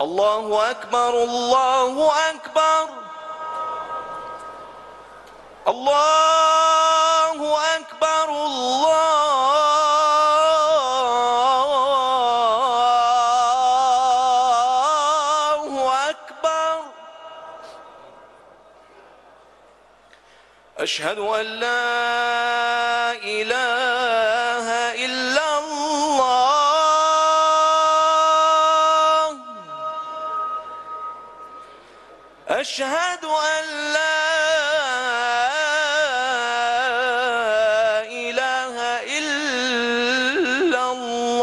الله أكبر الله أكبر الله أكبر الله أكبر. أشهد أن لا إله إلا الله. أشهد أن لا إله إلا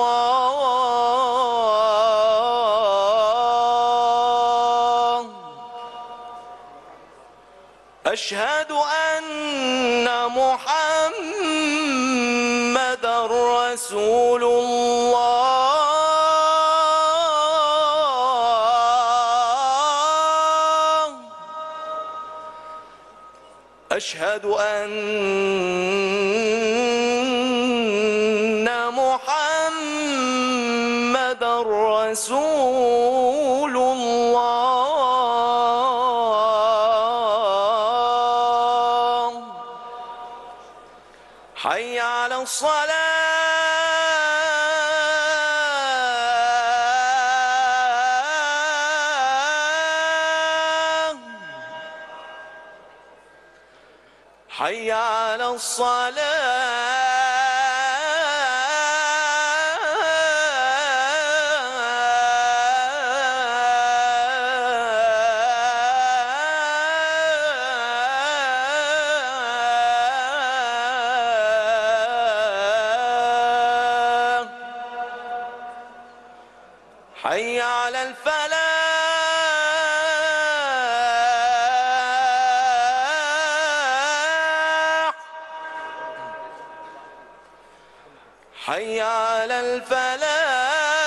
الله. أشهد أن محمدًا رسول الله. أشهد أن محمدًا رسول الله. حي على الصلاة. حي على الصلاة. حي على الفلاح. حي على الفلاح.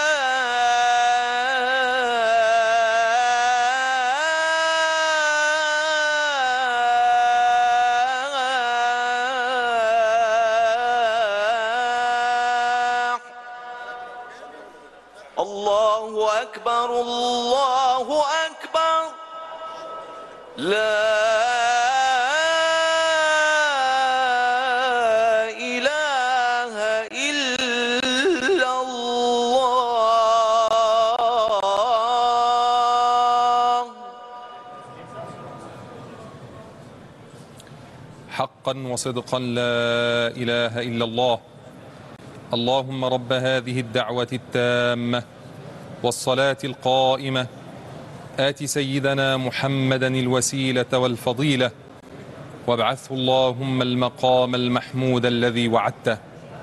الله أكبر الله أكبر. لا إله إلا الله. حقا وصدقا لا إله إلا الله. اللهم رب هذه الدعوة التامة والصلاة القائمة آت سيدنا محمدا الوسيلة والفضيلة وابعثه اللهم المقام المحمود الذي وعدته.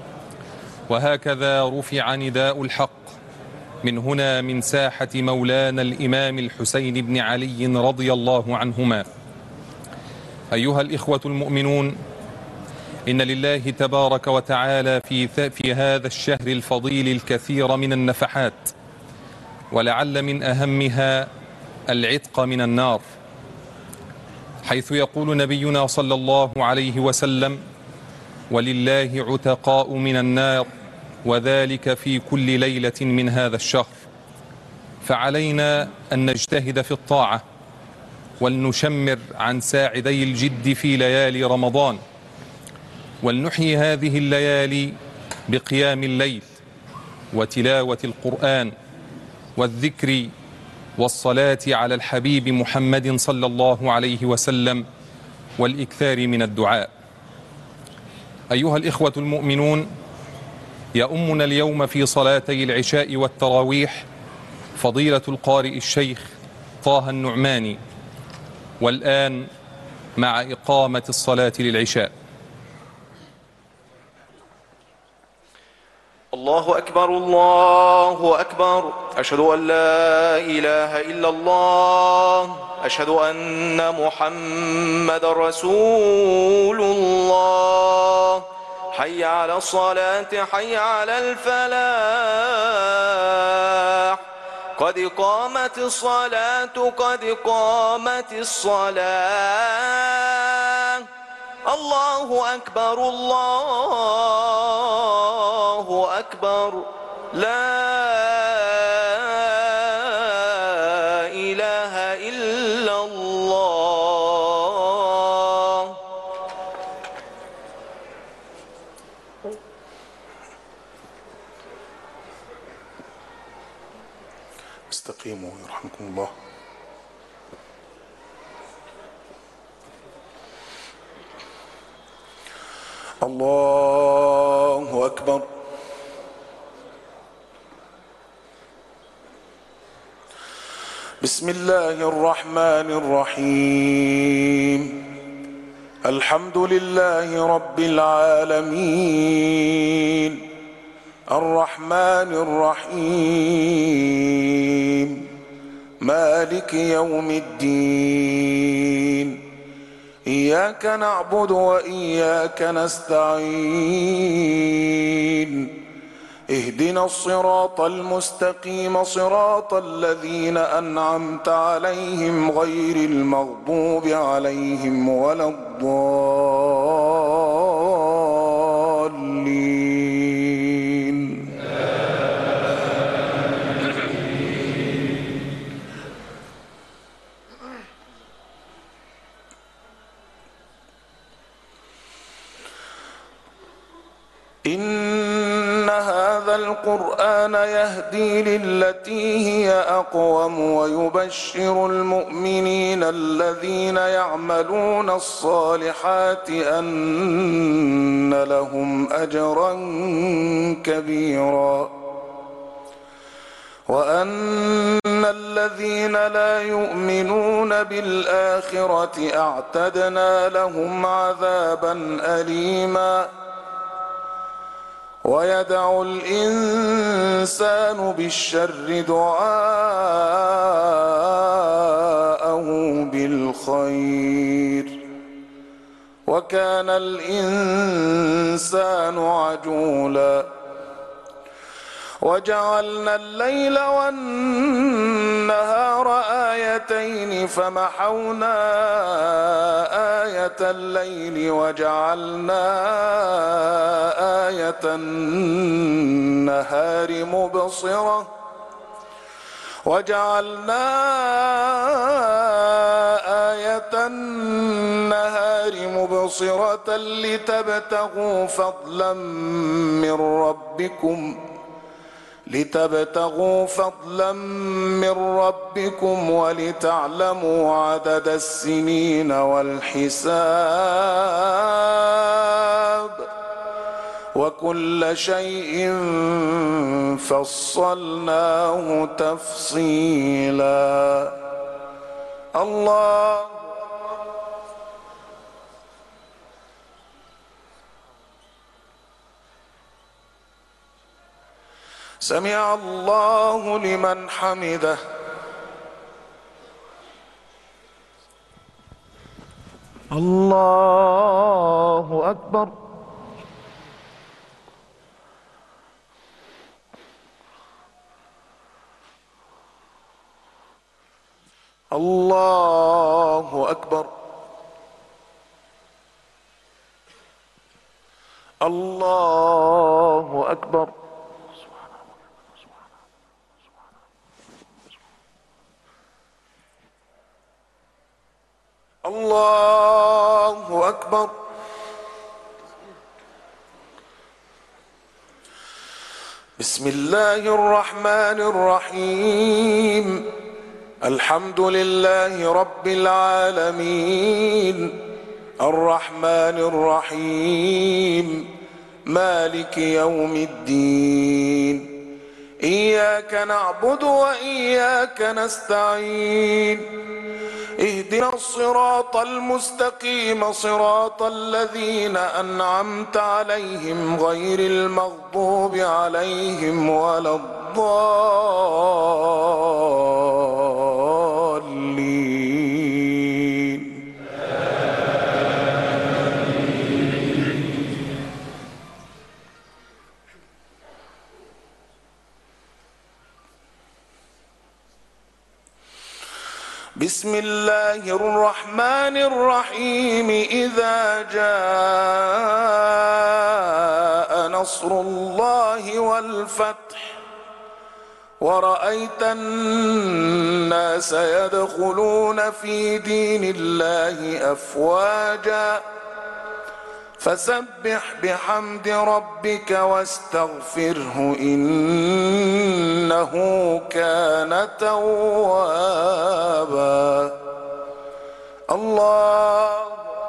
وهكذا رفع نداء الحق من هنا من ساحة مولانا الإمام الحسين بن علي رضي الله عنهما. أيها الإخوة المؤمنون، إن لله تبارك وتعالى في هذا الشهر الفضيل الكثير من النفحات، ولعل من أهمها العتق من النار، حيث يقول نبينا صلى الله عليه وسلم: ولله عتقاء من النار، وذلك في كل ليلة من هذا الشهر. فعلينا أن نجتهد في الطاعة، ولنشمر عن ساعدي الجد في ليالي رمضان، ولنحيي هذه الليالي بقيام الليل وتلاوة القرآن والذكر والصلاة على الحبيب محمد صلى الله عليه وسلم والإكثار من الدعاء. أيها الإخوة المؤمنون، يؤمنا اليوم في صلاتي العشاء والتراويح فضيلة القارئ الشيخ طه النعماني، والآن مع إقامة الصلاة للعشاء. الله أكبر الله أكبر. أشهد أن لا إله إلا الله. أشهد أن محمد رسول الله. حي على الصلاة حي على الفلاح. قد قامت الصلاة قد قامت الصلاة. الله أكبر الله أكبر. لا الله. استقيموا يرحمكم الله. الله أكبر. بسم الله الرحمن الرحيم. الحمد لله رب العالمين الرحمن الرحيم مالك يوم الدين. إياك نعبد وإياك نستعين. اهدنا الصراط المستقيم صراط الذين أنعمت عليهم غير المغضوب عليهم ولا الضالين. إن هذا القرآن يهدي للتي هي أقوم ويبشر المؤمنين الذين يعملون الصالحات أن لهم أجرا كبيرا وأن الذين لا يؤمنون بالآخرة أعتدنا لهم عذابا أليما. ويدعو الإنسان بالشر دعاءه بالخير وكان الإنسان عجولا. وجعلنا الليل والنهار آيتين فمحونا آية الليل وجعلنا آية النهار مبصرة لتبتغوا فضلا من ربكم ولتعلموا عدد السنين والحساب وكل شيء فصلناه تفصيلا. الله سمع الله لمن حمده. الله أكبر. الله أكبر. الله أكبر. الله أكبر. بسم الله الرحمن الرحيم. الحمد لله رب العالمين الرحمن الرحيم مالك يوم الدين. إياك نعبد وإياك نستعين. اهدنا الصراط المستقيم صراط الذين أنعمت عليهم غير المغضوب عليهم ولا الضالين. بسم الله الرحمن الرحيم. إذا جاء نصر الله والفتح ورأيت الناس يدخلون في دين الله أفواجا فسبح بحمد ربك واستغفره إنه كان توابا. الله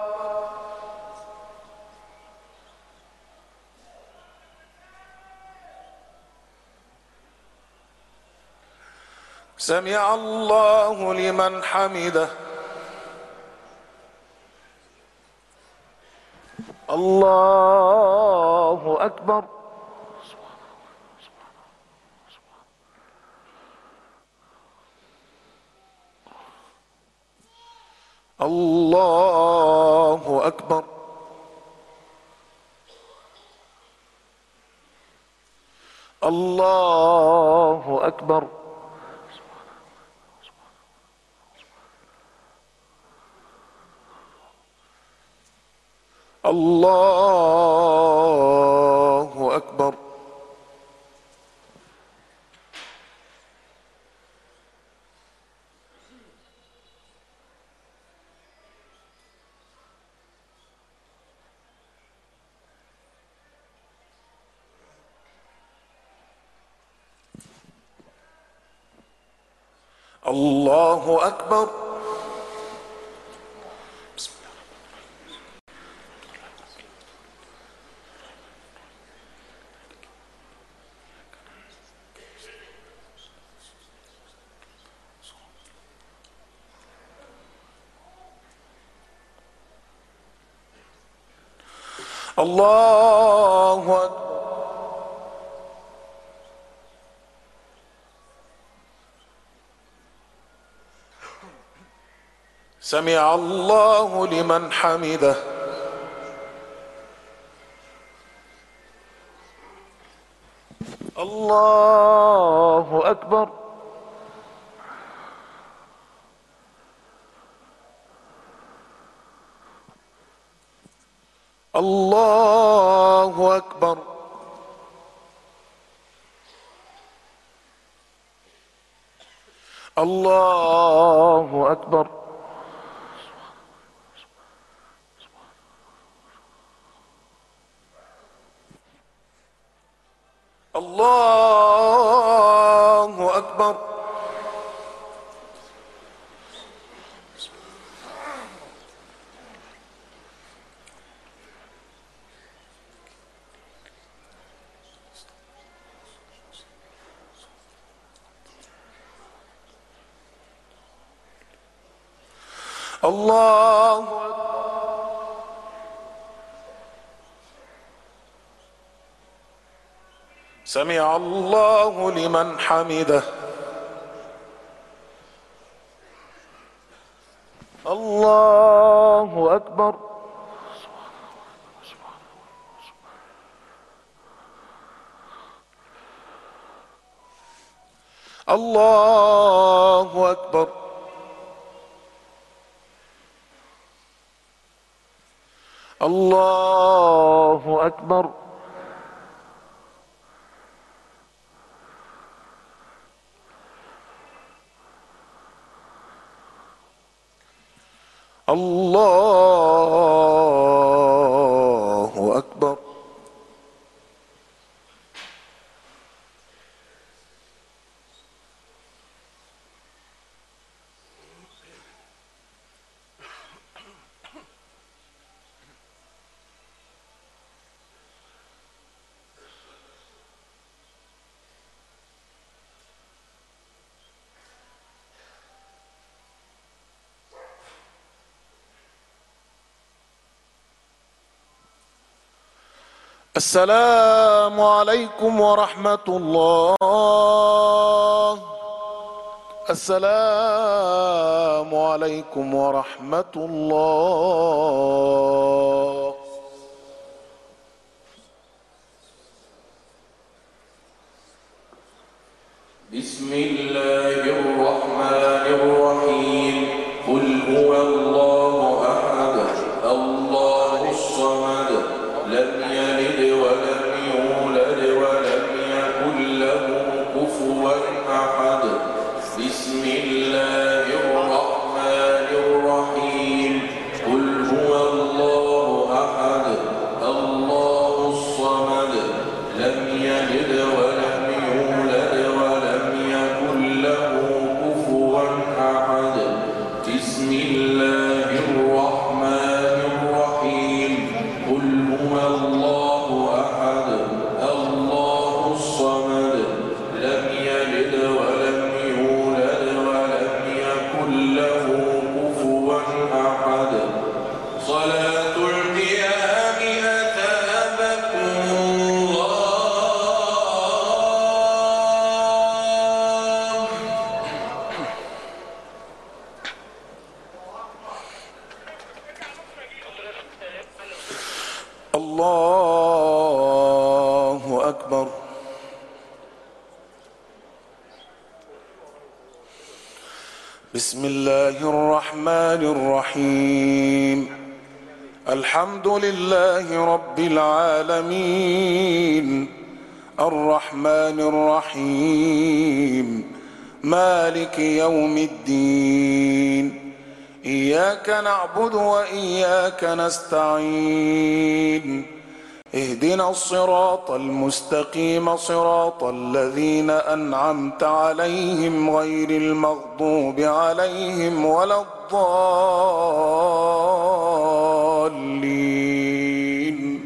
سمع الله لمن حمده. الله أكبر. الله أكبر. الله أكبر. الله أكبر. الله أكبر. الله أكبر. سمع الله لمن حمده. الله أكبر. الله أكبر. الله أكبر. الله أكبر. الله سمع الله لمن حمده. الله أكبر. الله أكبر. الله أكبر. الله أكبر. السلام عليكم ورحمة الله. السلام عليكم ورحمة الله. بسم الله الرحمن الرحيم. قل هو الله أحد الله الصمد لم يلد ولم يولد ولم يكن له كفوا بسم الله الرحمن الرحيم قل هو الله أحد الله الصمد لم يلد ولم يولد ولم يكن له كفوا أحد صلاة القيام أتابكم الله أكبر. بسم الله الرحمن الرحيم الحمد لله رب العالمين الرحمن الرحيم مالك يوم الدين إياك نعبد وإياك نستعين اهدنا الصراط المستقيم صراط الذين أنعمت عليهم غير المغضوب عليهم ولا الضالين.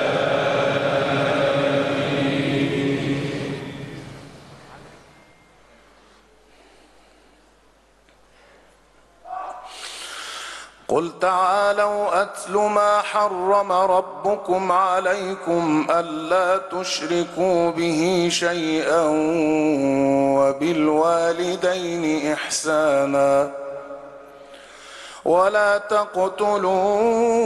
قل تعالوا أتل ما حرم ربكم عليكم ألا تشركوا به شيئا وبالوالدين إحسانا ولا تقتلوا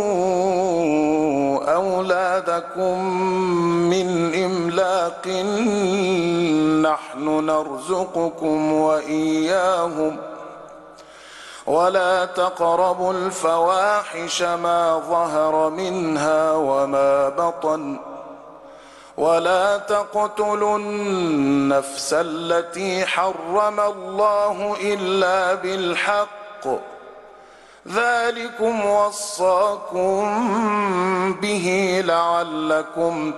أولادكم من إملاق نحن نرزقكم وإياهم ولا تقربوا الفواحش ما ظهر منها وما بطن ولا تقتلوا النفس التي حرم الله إلا بالحق ذلكم وصاكم به لعلكم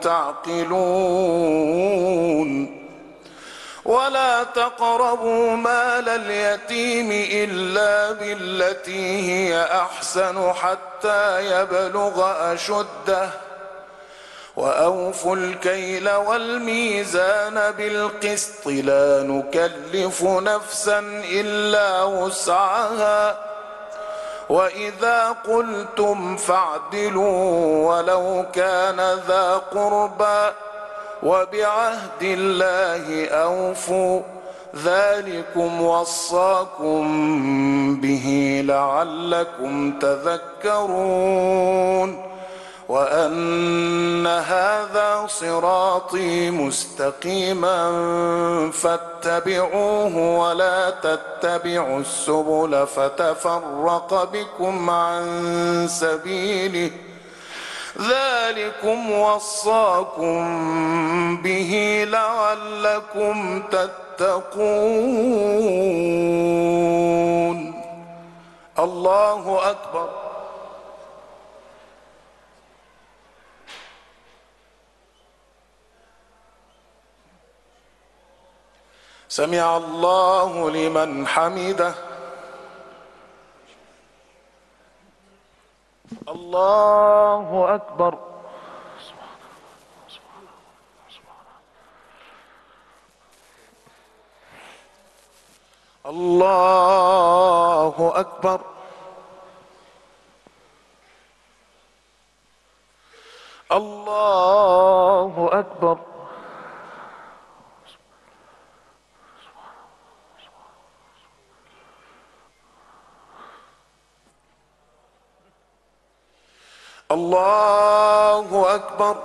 تعقلون ولا تقربوا مال اليتيم إلا بالتي هي أحسن حتى يبلغ أشده وأوفوا الكيل والميزان بالقسط لا نكلف نفسا إلا وسعها وإذا قلتم فاعدلوا ولو كان ذا قربى وبعهد الله أوفوا ذلكم وصاكم به لعلكم تذكرون وأن هذا صراطي مستقيما فاتبعوه ولا تتبعوا السبل فتفرق بكم عن سبيله ذلكم وصاكم به لعلكم تتقون. الله أكبر. سمع الله لمن حمده. الله أكبر. الله أكبر. الله أكبر. الله أكبر.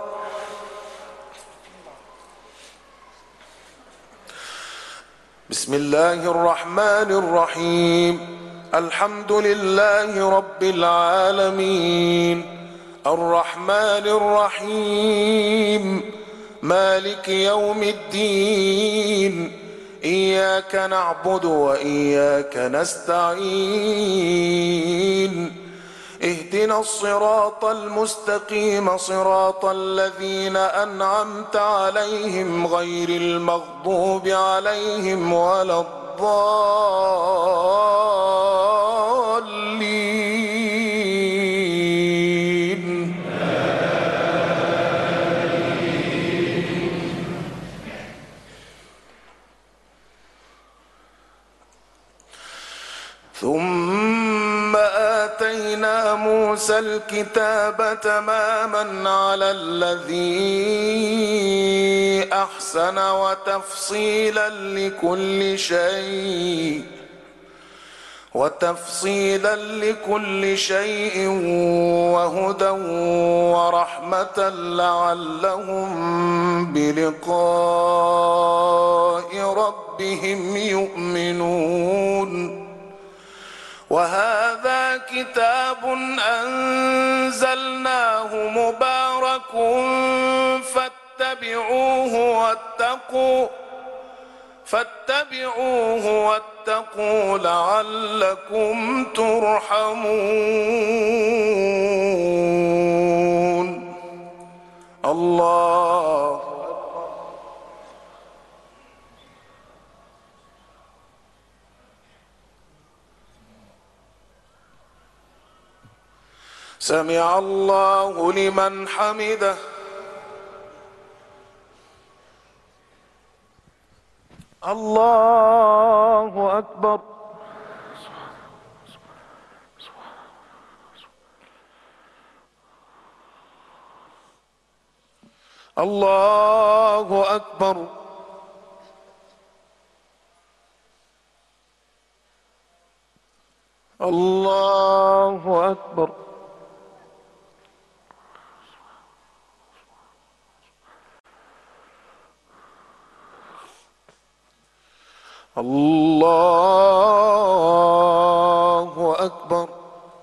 بسم الله الرحمن الرحيم الحمد لله رب العالمين الرحمن الرحيم مالك يوم الدين إياك نعبد وإياك نستعين اهدنا الصراط المستقيم صراط الذين أنعمت عليهم غير المغضوب عليهم ولا الضالين. آتينا موسى الكتاب تماما على الذي أحسن وتفصيلا لكل شيء وهدى ورحمة لعلهم بلقاء ربهم يؤمنون. وهذا كتاب أنزلناه مبارك فاتبعوه واتقوا لعلكم ترحمون. الله سمع الله لمن حمده. الله أكبر. الله أكبر. الله أكبر. الله أكبر.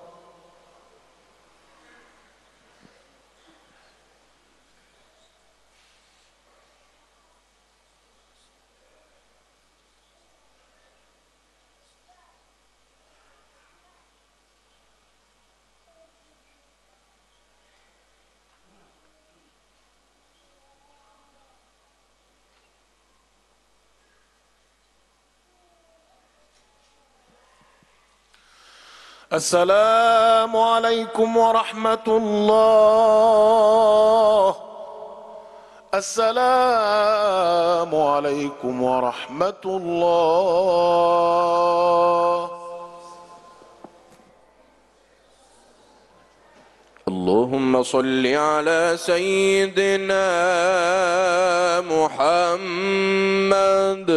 السلام عليكم ورحمة الله. السلام عليكم ورحمة الله. اللهم صل على سيدنا محمد.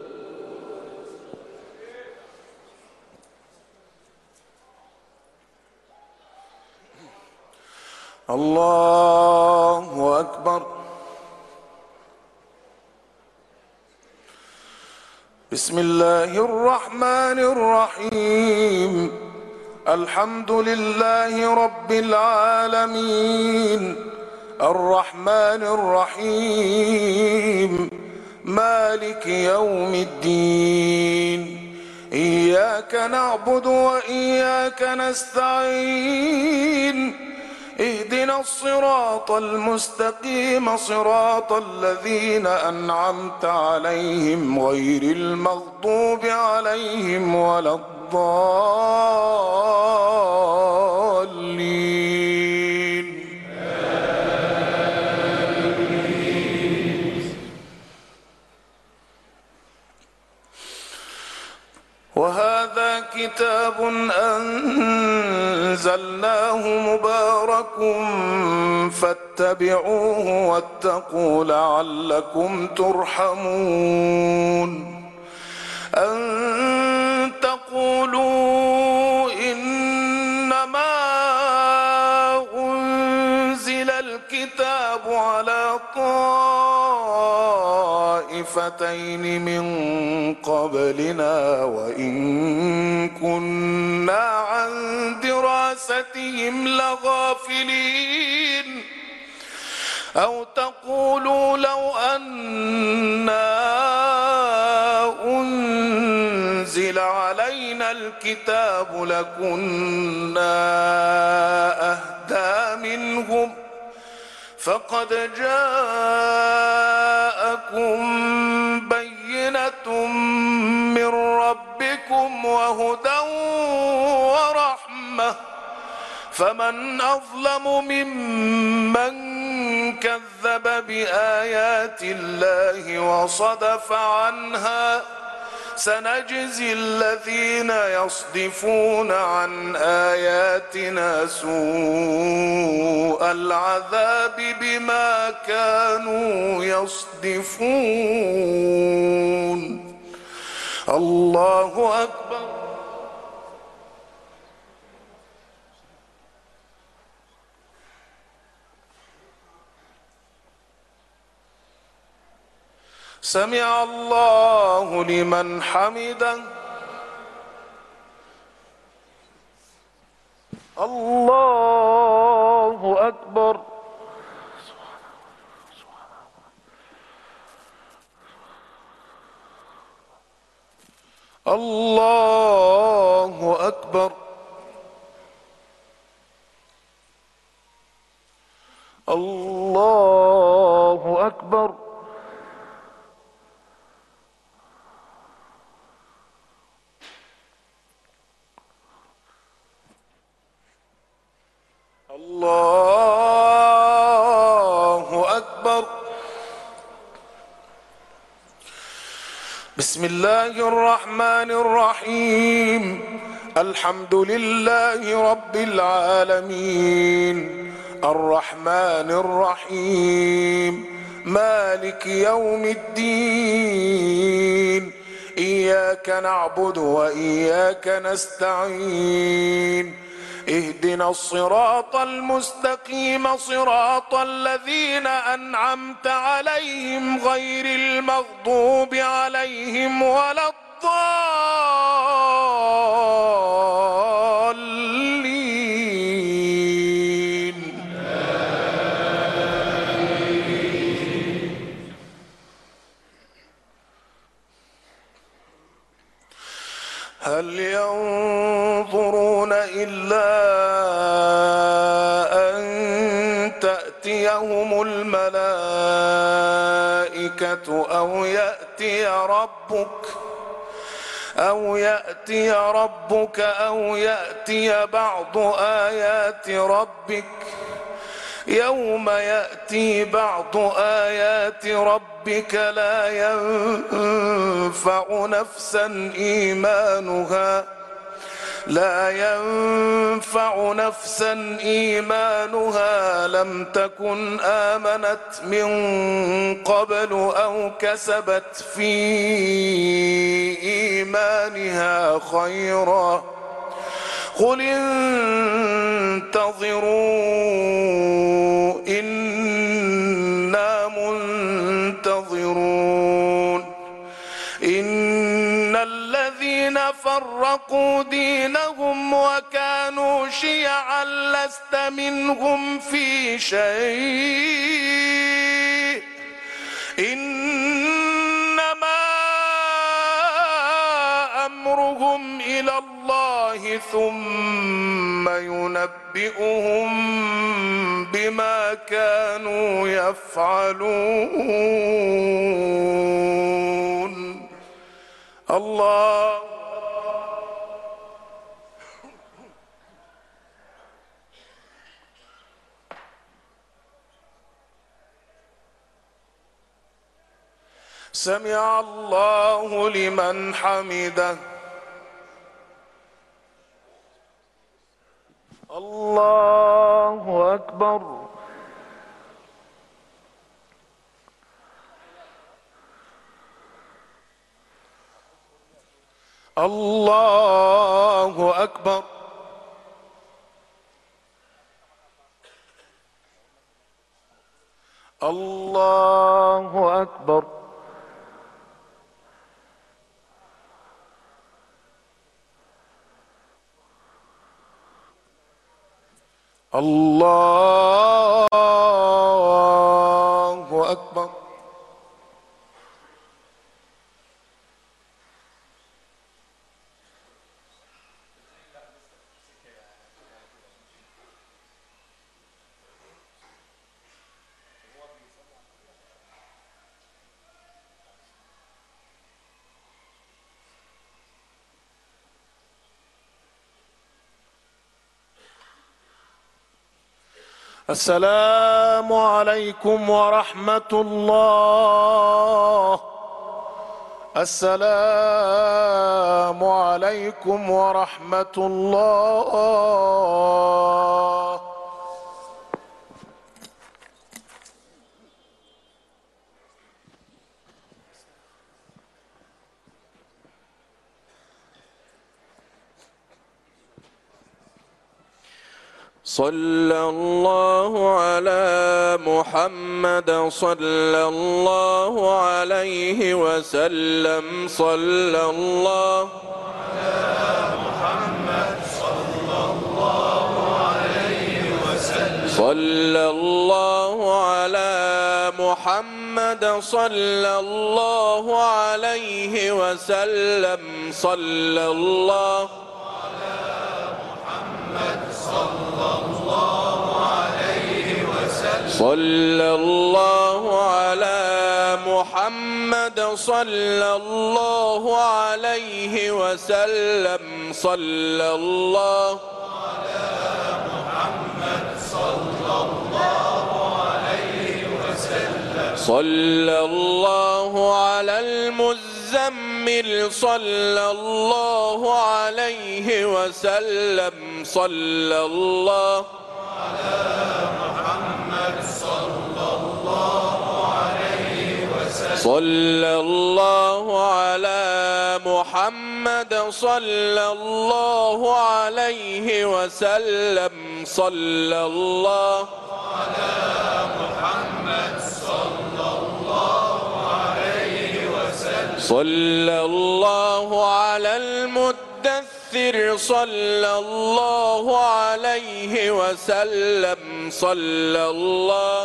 الله أكبر. بسم الله الرحمن الرحيم. الحمد لله رب العالمين الرحمن الرحيم مالك يوم الدين. إياك نعبد وإياك نستعين. اهدنا الصراط المستقيم صراط الذين أنعمت عليهم غير المغضوب عليهم ولا الضالين. وهذا كتاب أنزلناه مبارك فاتبعوه واتقوا لعلكم ترحمون. أن تقولوا إنما أنزل الكتاب على طائفتين من قبلنا وإن كنا عن دراستهم لغافلين. أو تقولوا لو أنا أنزل علينا الكتاب لكنا أهدى منهم. فقد جاءكم بينة من ربكم وهدى ورحمة. فمن أظلم ممن كذب بآيات الله وصدف عنها سنجزي الذين يصدفون عن آياتنا سوء العذاب بما كانوا يصدفون. الله أكبر. سمع الله لمن حمده. الله أكبر. الله أكبر. الله أكبر. الله أكبر. بسم الله الرحمن الرحيم. الحمد لله رب العالمين الرحمن الرحيم مالك يوم الدين إياك نعبد وإياك نستعين اهدنا الصراط المستقيم صراط الذين أنعمت عليهم غير المغضوب عليهم ولا الضالين. هل ينظرون إلا أن تأتيهم الملائكة أو يأتي ربك أو يأتي بعض آيات ربك. يوم يأتي بعض آيات ربك لا ينفع نفسا إيمانها لم تكن آمنت من قبل أو كسبت في إيمانها خيرا قل انتظروا إنا منتظرون. إن الذين فرقوا دينهم وكانوا شيعا لست منهم في شيء إنما أمرهم إلى الله ثم ينبئهم بما كانوا يفعلون. الله سمع الله لمن حمده. الله أكبر. الله أكبر. الله أكبر. الله أكبر. السلام عليكم ورحمة الله. السلام عليكم ورحمة الله. صلى الله على محمد صلى الله عليه وسلم. صلى الله على محمد صلى الله عليه وسلم. صلى الله على محمد صلى الله عليه وسلم. صلى الله صلى الله على محمد صلى الله عليه وسلم. صلى الله على محمد صلى الله عليه وسلم. صلى الله على المزمل صلى الله عليه وسلم. صلى الله صلى الله على محمد صلى الله عليه وسلم. صلى الله على محمد صلى الله عليه وسلم. صلى الله على المدثر صلى الله عليه وسلم. صلى الله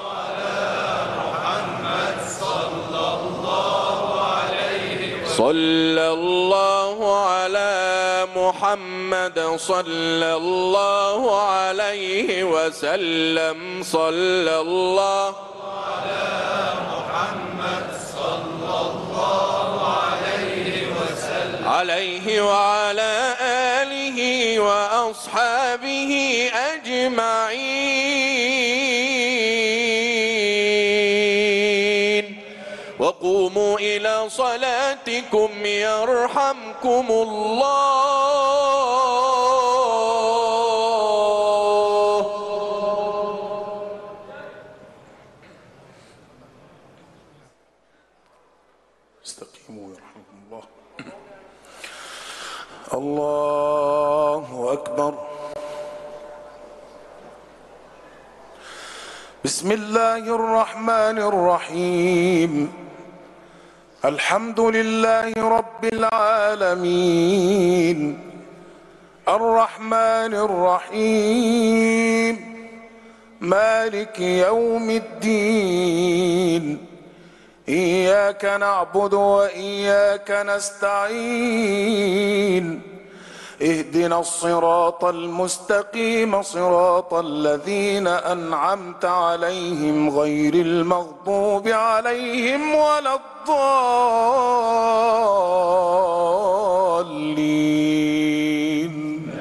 صلى الله على محمد صلى الله عليه وسلم. صلى الله على محمد صلى الله عليه وسلم. عليه وعلى آله وأصحابه أجمعين. وقوموا إلى صلاتكم يرحمكم الله. استقيموا يرحمكم الله. الله أكبر. بسم الله الرحمن الرحيم. الحمد لله رب العالمين الرحمن الرحيم مالك يوم الدين. إياك نعبد وإياك نستعين. اهدنا الصراط المستقيم صراط الذين أنعمت عليهم غير المغضوب عليهم ولا الضالين.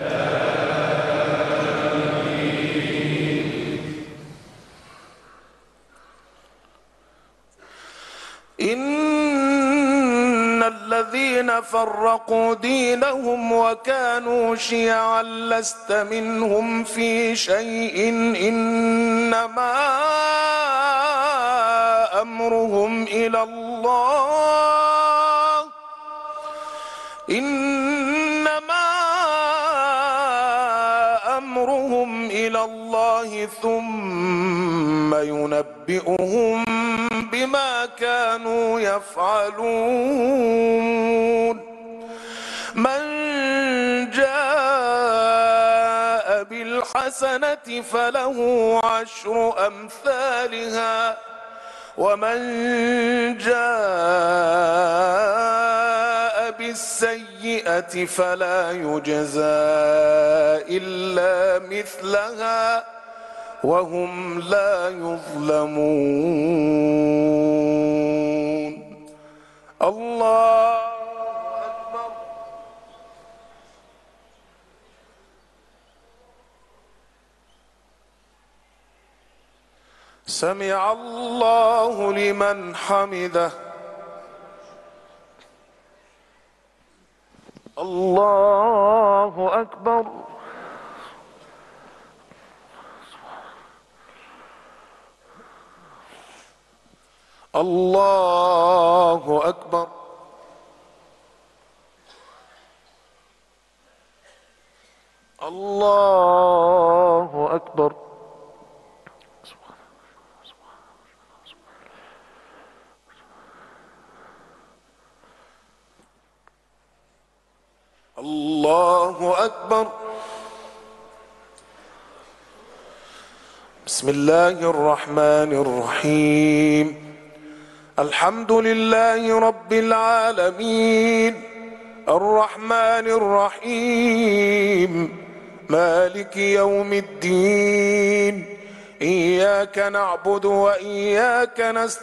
إن الذين فرقوا دينهم وكانوا شيعا لست منهم في شيء إنما أمرهم إلى الله. إنما أمرهم إلى الله ثم ينبئهم بما كانوا يفعلون. من جاء بالحسنة فله عشر أمثالها ومن جاء بالسيئة فلا يجزى إلا مثلها وهم لا يظلمون. الله أكبر. سمع الله لمن حمده. الله أكبر. الله أكبر. الله أكبر. الله أكبر. بسم الله الرحمن الرحيم. الحمد لله رب العالمين الرحمن الرحيم مالك يوم الدين. إياك نعبد وإياك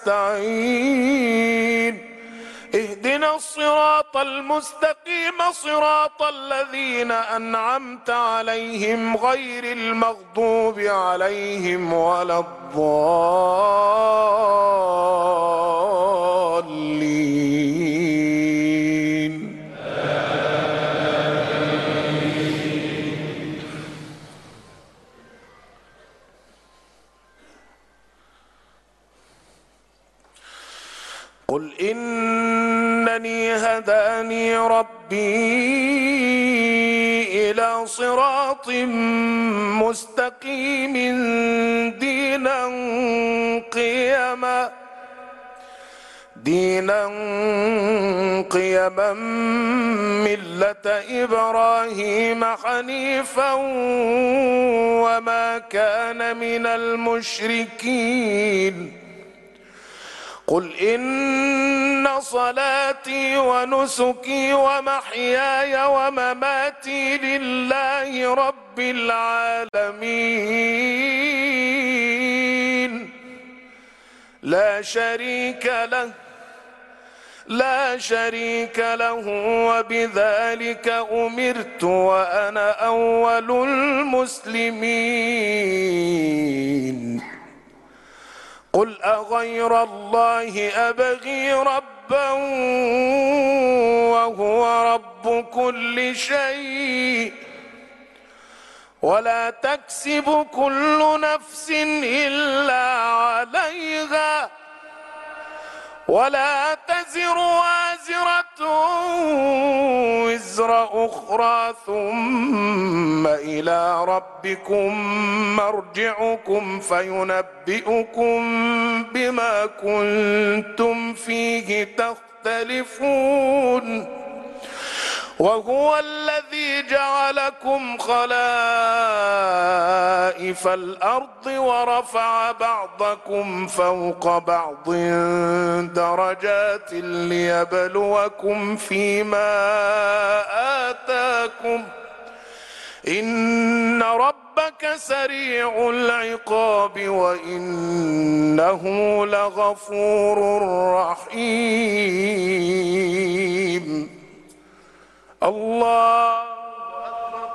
نستعين. اهدنا الصراط المستقيم صراط الذين أنعمت عليهم غير المغضوب عليهم ولا الضالين. قل إنني هداني ربي إلى صراط مستقيم دينا قيما ملة إبراهيم حنيفا وما كان من المشركين. قل إن صلاتي ونسكي ومحياي ومماتي لله رب العالمين لا شريك له وبذلك أمرت وأنا أول المسلمين. قل أغير الله أبغي ربا وهو رب كل شيء ولا تكسب كل نفس إلا عليها ولا تزر وازرة وزر أخرى ثم إلى ربكم مرجعكم فينبئكم بما كنتم فيه تختلفون. وهو الذي جعلكم خلائف الأرض ورفع بعضكم فوق بعض درجات ليبلوكم فيما آتاكم إن ربك سريع العقاب وإنه لغفور رحيم. الله أكبر.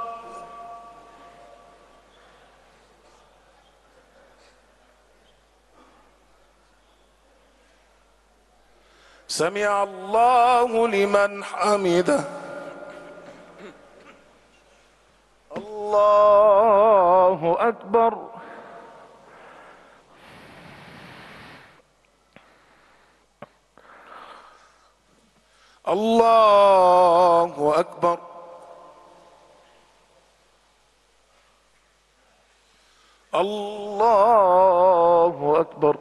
سمع الله لمن حمده. الله أكبر. الله أكبر. الله أكبر.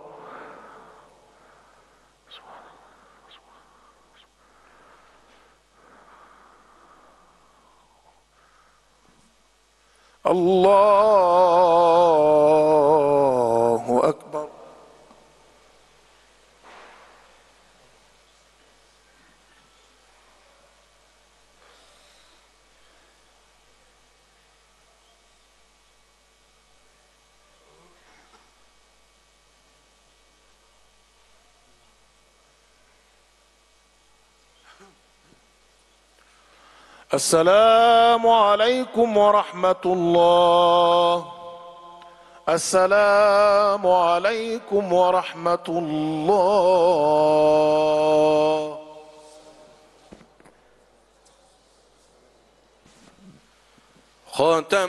الله أكبر. السلام عليكم ورحمة الله. السلام عليكم ورحمة الله. خاتم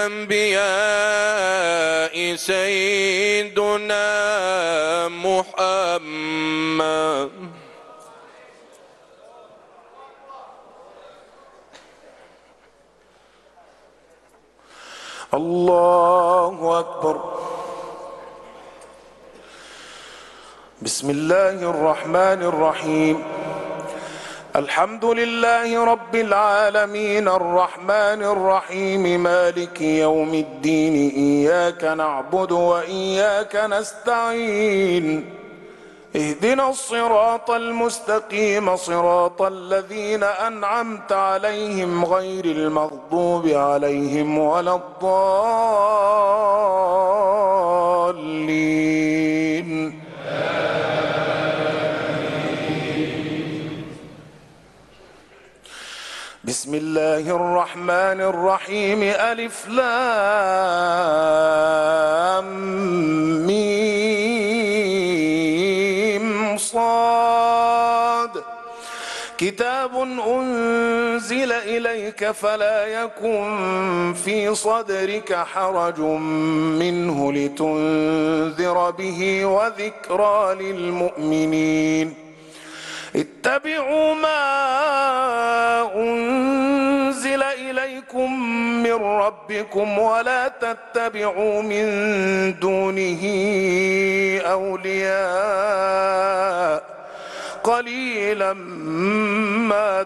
الأنبياء سيدنا محمد. الله أكبر. بسم الله الرحمن الرحيم. الحمد لله رب العالمين الرحمن الرحيم مالك يوم الدين إياك نعبد وإياك نستعين اهدنا الصراط المستقيم صراط الذين أنعمت عليهم غير المغضوب عليهم ولا الضالين. بسم الله الرحمن الرحيم ألف لام ميم صاد. كتاب أنزل إليك فلا يكن في صدرك حرج منه لتنذر به وذكرى للمؤمنين. اتبعوا ما أنزل إليكم من ربكم ولا تتبعوا من دونه أولياء قليلا ما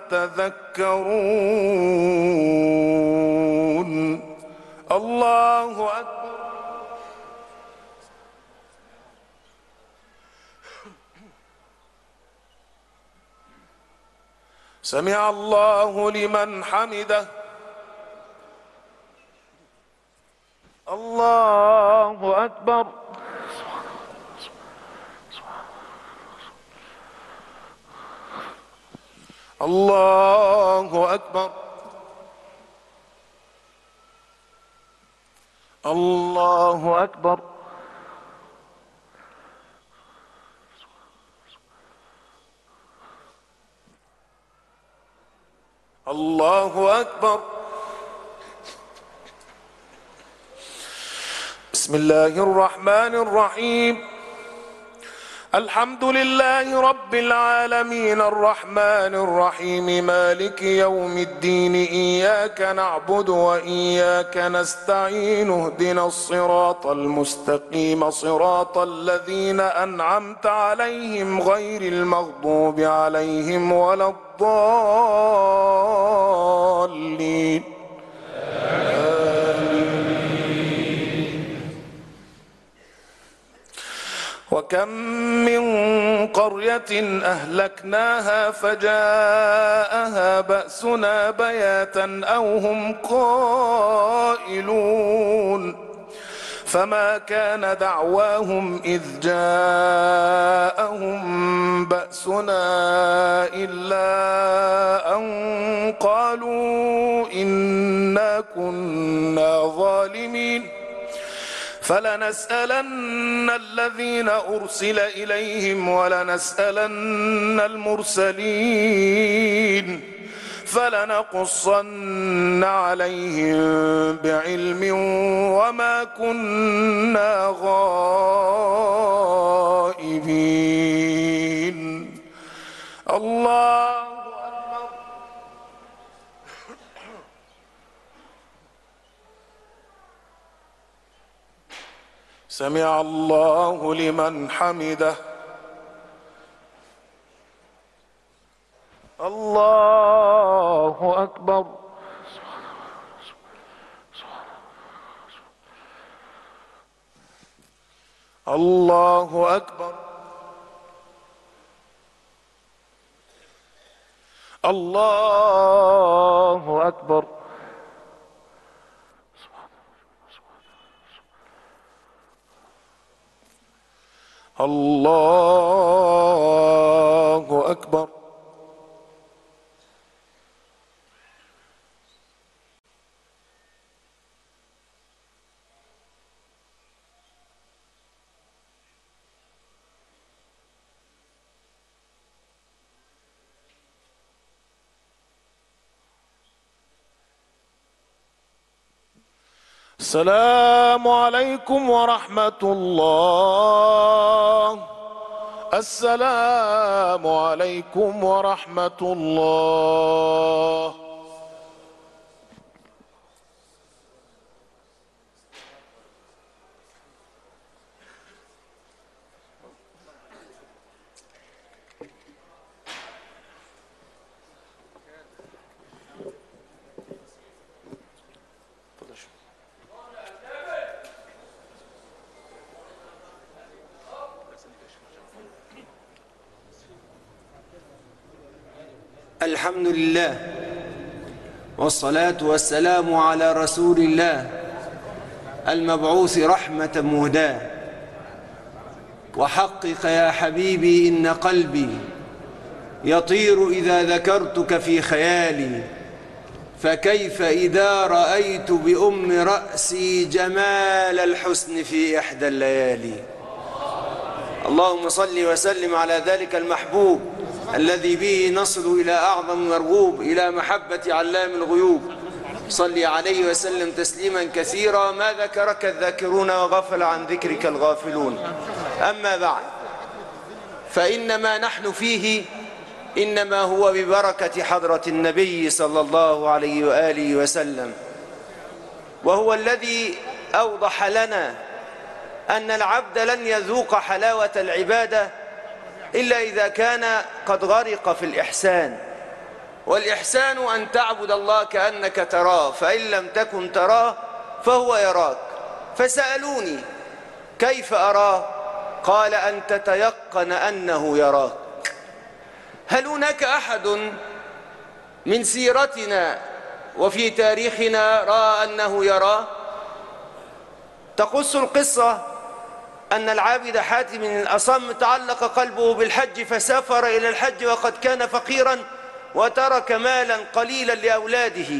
تذكرون. الله أكبر. سمع الله لمن حمده. الله أكبر. الله أكبر. الله أكبر. الله أكبر. بسم الله الرحمن الرحيم. الحمد لله رب العالمين الرحمن الرحيم مالك يوم الدين إياك نعبد وإياك نستعين اهدنا الصراط المستقيم صراط الذين أنعمت عليهم غير المغضوب عليهم ولا الضالين. وكم من قرية أهلكناها فجاءها بأسنا بياتا أو هم قائلون. فما كان دعواهم إذ جاءهم بأسنا إلا أن قالوا إنا كنا ظالمين. فلنسألن الذين أرسل إليهم ولنسألن المرسلين فلنقصن عليهم بعلم وما كنا غائبين. الله أكبر. سمع الله لمن حمده. الله أكبر. الله أكبر. الله أكبر. الله أكبر. السلام عليكم ورحمة الله. السلام عليكم ورحمة الله. الحمد لله والصلاة والسلام على رسول الله المبعوث رحمة مهداة. وحقق يا حبيبي إن قلبي يطير إذا ذكرتك في خيالي، فكيف إذا رأيت بأم رأسي جمال الحسن في إحدى الليالي. اللهم صل وسلم على ذلك المحبوب الذي به نصل إلى أعظم مرغوب، إلى محبة علام الغيوب. صل عليه وسلم تسليما كثيرا، ما ذكرك الذاكرون وغفل عن ذكرك الغافلون. أما بعد، فإن ما نحن فيه إنما هو ببركة حضرة النبي صلى الله عليه وآله وسلم، وهو الذي أوضح لنا أن العبد لن يذوق حلاوة العبادة إلا إذا كان قد غرق في الإحسان. والإحسان أن تعبد الله كأنك تراه، فإن لم تكن تراه فهو يراك. فسألوني كيف أراه؟ قال أن تتيقن أنه يراك. هل هناك أحد من سيرتنا وفي تاريخنا رأى أنه يراه؟ تقص القصة أن العابد حاتم الأصم تعلق قلبه بالحج، فسافر إلى الحج وقد كان فقيرا وترك مالا قليلا لأولاده.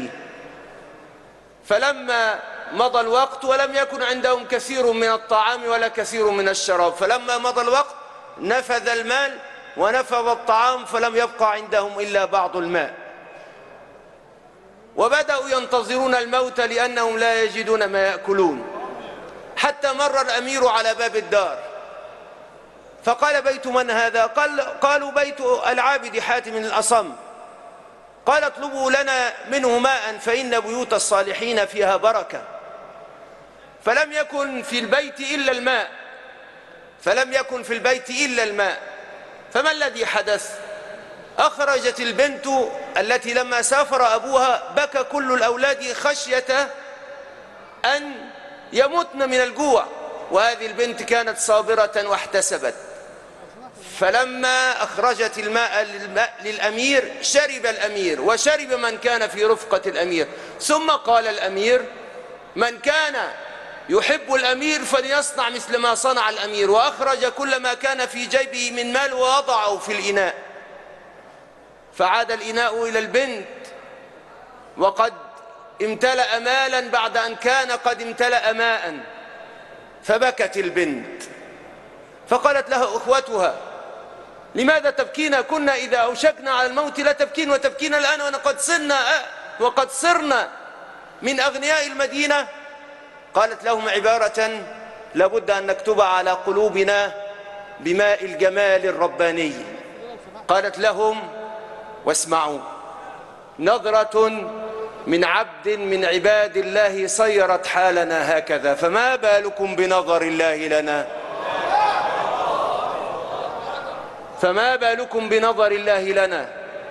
فلما مضى الوقت ولم يكن عندهم كثير من الطعام ولا كثير من الشراب، فلما مضى الوقت نفذ المال ونفذ الطعام، فلم يبقى عندهم إلا بعض الماء. وبدأوا ينتظرون الموت لأنهم لا يجدون ما يأكلون، حتى مر الأمير على باب الدار فقال: بيت من هذا؟ قالوا: بيت العابد حاتم الأصم. قال: اطلبوا لنا منه ماء فإن بيوت الصالحين فيها بركة. فلم يكن في البيت إلا الماء. فما الذي حدث؟ أخرجت البنت التي لما سافر أبوها بكى كل الأولاد خشية أن يموتن من الجوع، وهذه البنت كانت صابرة واحتسبت. فلما أخرجت الماء للأمير شرب الأمير وشرب من كان في رفقة الأمير. ثم قال الأمير: من كان يحب الأمير فليصنع مثل ما صنع الأمير. وأخرج كل ما كان في جيبه من مال ووضعه في الإناء. فعاد الإناء إلى البنت وقد امتلأ مالا بعد أن كان قد امتلأ ماء. فبكت البنت فقالت لها أخوتها: لماذا تبكين؟ كنا إذا أوشكنا على الموت لا تبكين، وتبكين الآن وقد صرنا من أغنياء المدينة. قالت لهم عبارة لابد أن نكتب على قلوبنا بماء الجمال الرباني. قالت لهم: واسمعوا، نظرة من عبد من عباد الله صيرت حالنا هكذا، فما بالكم بنظر الله لنا؟ فما بالكم بنظر الله لنا؟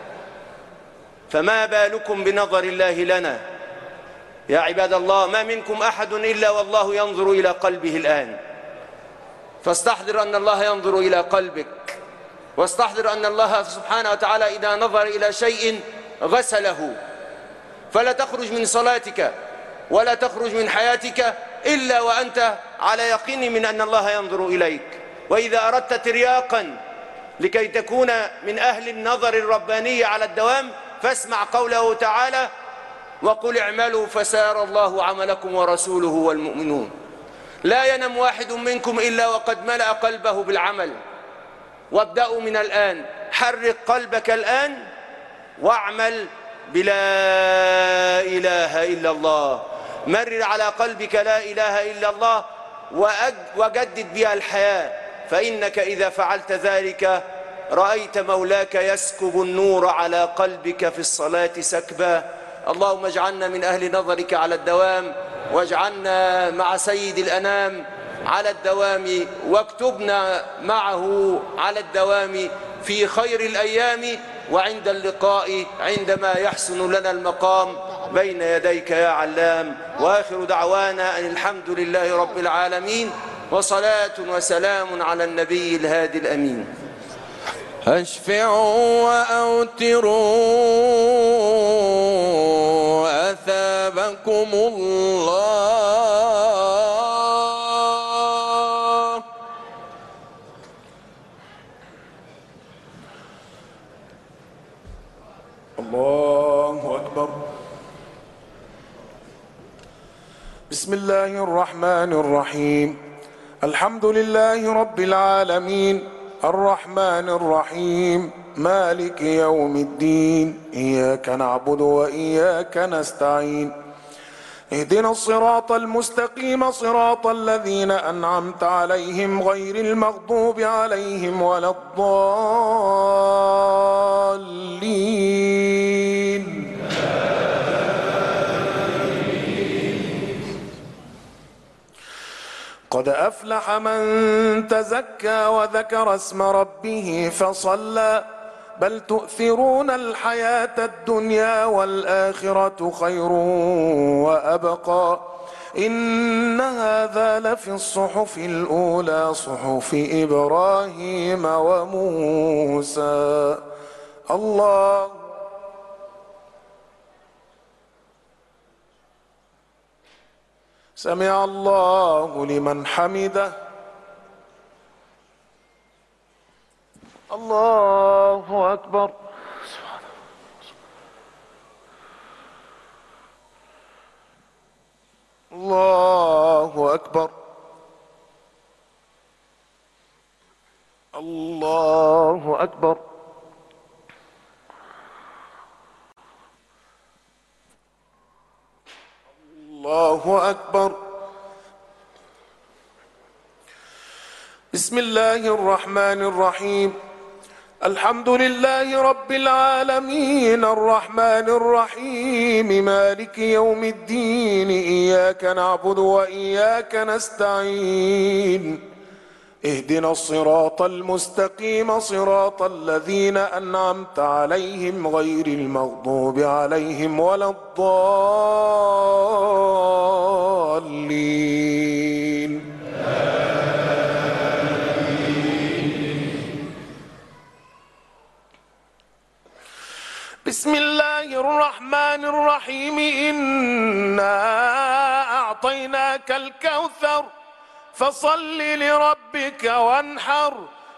فما بالكم بنظر الله لنا؟ يا عباد الله، ما منكم أحد إلا والله ينظر إلى قلبه الآن. فاستحضر أن الله ينظر إلى قلبك، واستحضر أن الله سبحانه وتعالى إذا نظر إلى شيء غسله. فلا تخرج من صلاتك ولا تخرج من حياتك إلا وأنت على يقين من أن الله ينظر إليك. وإذا أردت ترياقا لكي تكون من أهل النظر الرباني على الدوام فاسمع قوله تعالى: وقل اعملوا فسيرى الله عملكم ورسوله والمؤمنون. لا ينم واحد منكم إلا وقد ملأ قلبه بالعمل. وابدأوا من الآن، حرك قلبك الآن واعمل بلا إله إلا الله. مرر على قلبك لا إله إلا الله وجدد بها الحياة، فإنك إذا فعلت ذلك رأيت مولاك يسكب النور على قلبك في الصلاة سكبا. اللهم اجعلنا من أهل نظرك على الدوام، واجعلنا مع سيد الأنام على الدوام، واكتبنا معه على الدوام في خير الأيام، وعند اللقاء عندما يحسن لنا المقام بين يديك يا علام. وآخر دعوانا أن الحمد لله رب العالمين، وصلاة وسلام على النبي الهادي الأمين. أشفعوا وأوتروا أثابكم الله. الله أكبر. بسم الله الرحمن الرحيم. الحمد لله رب العالمين، الرحمن الرحيم، مالك يوم الدين، إياك نعبد وإياك نستعين، اهدنا الصراط المستقيم صراط الذين أنعمت عليهم غير المغضوب عليهم ولا الضالين. قد أفلح من تزكى وذكر اسم ربه فصلى، بل تؤثرون الحياة الدنيا والآخرة خير وأبقى، إن هذا لفي الصحف الأولى صحف إبراهيم وموسى. الله سمع الله لمن حمده. الله أكبر. الله أكبر. الله أكبر. الله أكبر. بسم الله الرحمن الرحيم. الحمد لله رب العالمين، الرحمن الرحيم، مالك يوم الدين، إياك نعبد وإياك نستعين، اهدنا الصراط المستقيم صراط الذين أنعمت عليهم غير المغضوب عليهم ولا الضالين. بسم الله الرحمن الرحيم. إنا أعطيناك الكوثر فصل لربك وانحر،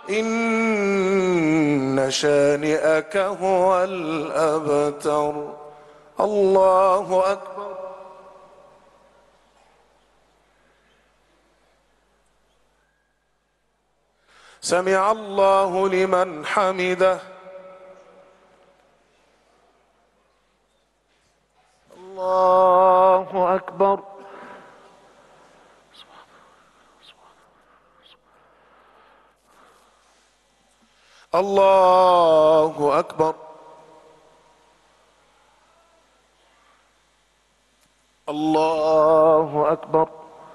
إن شانئك هو الأبتر. الله أكبر. سمع الله لمن حمده. الله أكبر. الله أكبر. الله أكبر.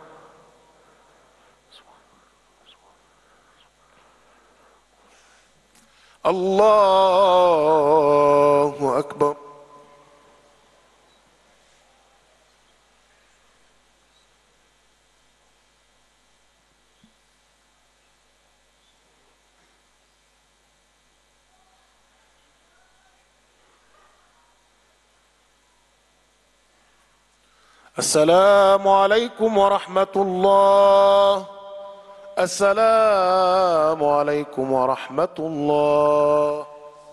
الله أكبر. السلام عليكم ورحمة الله. السلام عليكم ورحمة الله.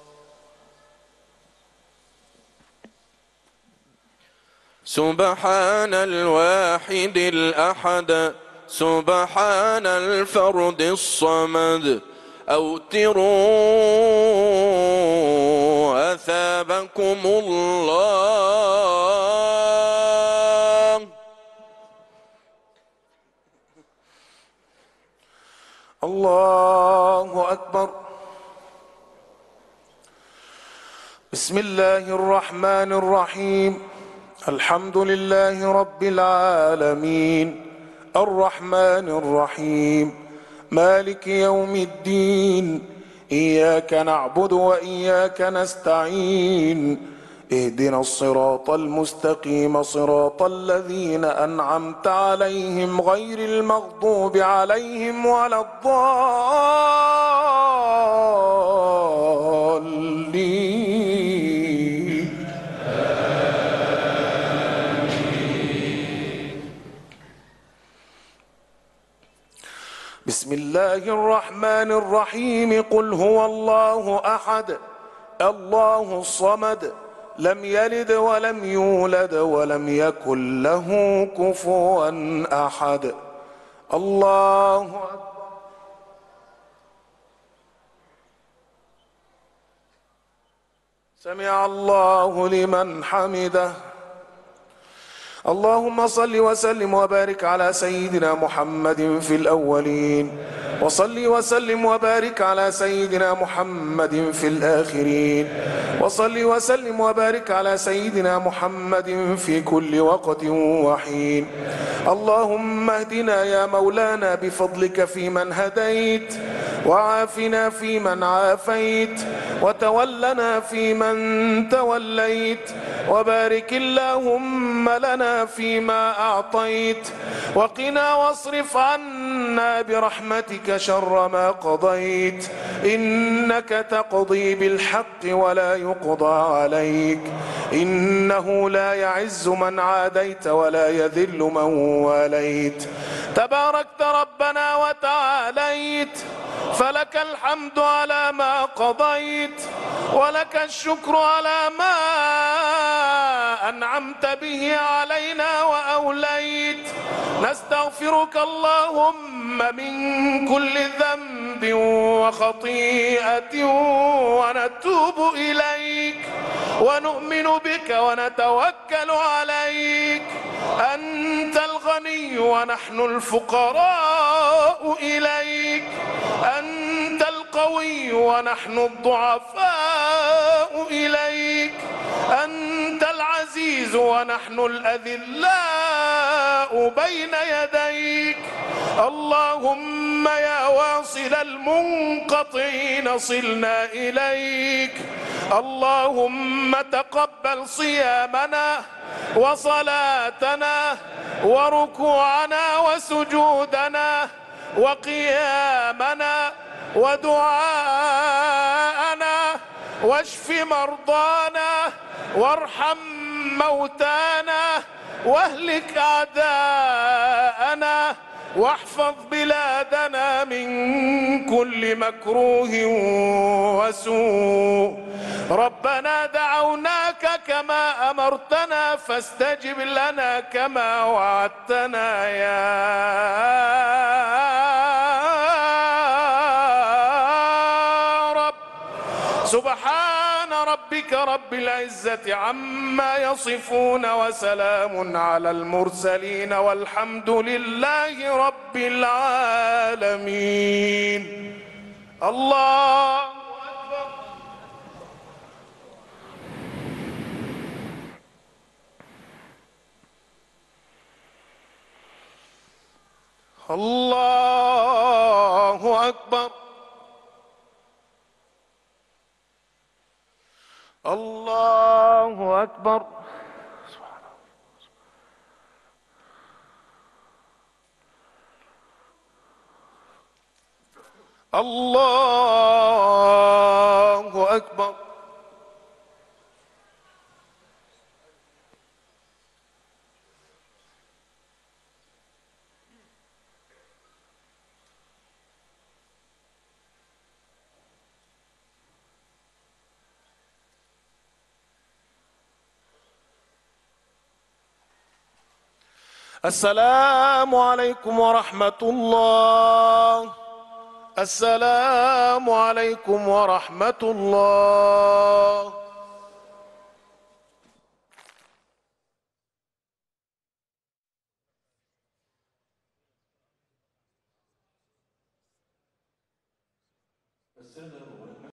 سبحان الواحد الأحد، سبحان الفرد الصمد، أوتروا أثابكم الله. الله أكبر. بسم الله الرحمن الرحيم. الحمد لله رب العالمين الرحمن الرحيم مالك يوم الدين إياك نعبد وإياك نستعين اهدنا الصراط المستقيم صراط الذين أنعمت عليهم غير المغضوب عليهم ولا الضالين. بسم الله الرحمن الرحيم. قل هو الله أحد الله الصمد لم يلد ولم يولد ولم يكن له كفوا أحد. الله أكبر. سمع الله لمن حمده. اللهم صل وسلم وبارك على سيدنا محمد في الأولين وصل وسلم وبارك على سيدنا محمد في الآخرين وصل وسلم وبارك على سيدنا محمد في كل وقت وحين. اللهم اهدنا يا مولانا بفضلك فيمن هديت وعافنا فيمن عافيت وتولنا فيمن توليت وبارك اللهم لنا فيما أعطيت وقنا واصرف عنا برحمتك شر ما قضيت إنك تقضي بالحق ولا يقضى عليك إنه لا يعز من عاديت ولا يذل من واليت تباركت ربنا وتعاليت فلك الحمد على ما قضيت ولك الشكر على ما أنعمت به علينا وأوليت. نستغفرك اللهم من كل ذنب وخطيئة ونتوب إليك ونؤمن بك ونتوكل عليك. أنت الغني ونحن الفقراء إليك أنت القوي ونحن الضعفاء إليك أنت العزيز ونحن الأذلاء بين يديك. اللهم يا واصل المنقطعين صلنا إليك. اللهم تقبل صيامنا وصلاتنا وركوعنا وسجودنا وقيامنا ودعاءنا واشف مرضانا وارحم موتانا واهلك أعداءنا واحفظ بلادنا من كل مكروه وسوء. ربنا دعوناك كما أمرتنا فاستجب لنا كما وعدتنا يا رب. سبحان ربك رب العزة عما يصفون وسلام على المرسلين والحمد لله رب العالمين. الله أكبر. الله أكبر. الله أكبر. الله أكبر. السلام عليكم ورحمة الله. السلام عليكم ورحمة الله. السلام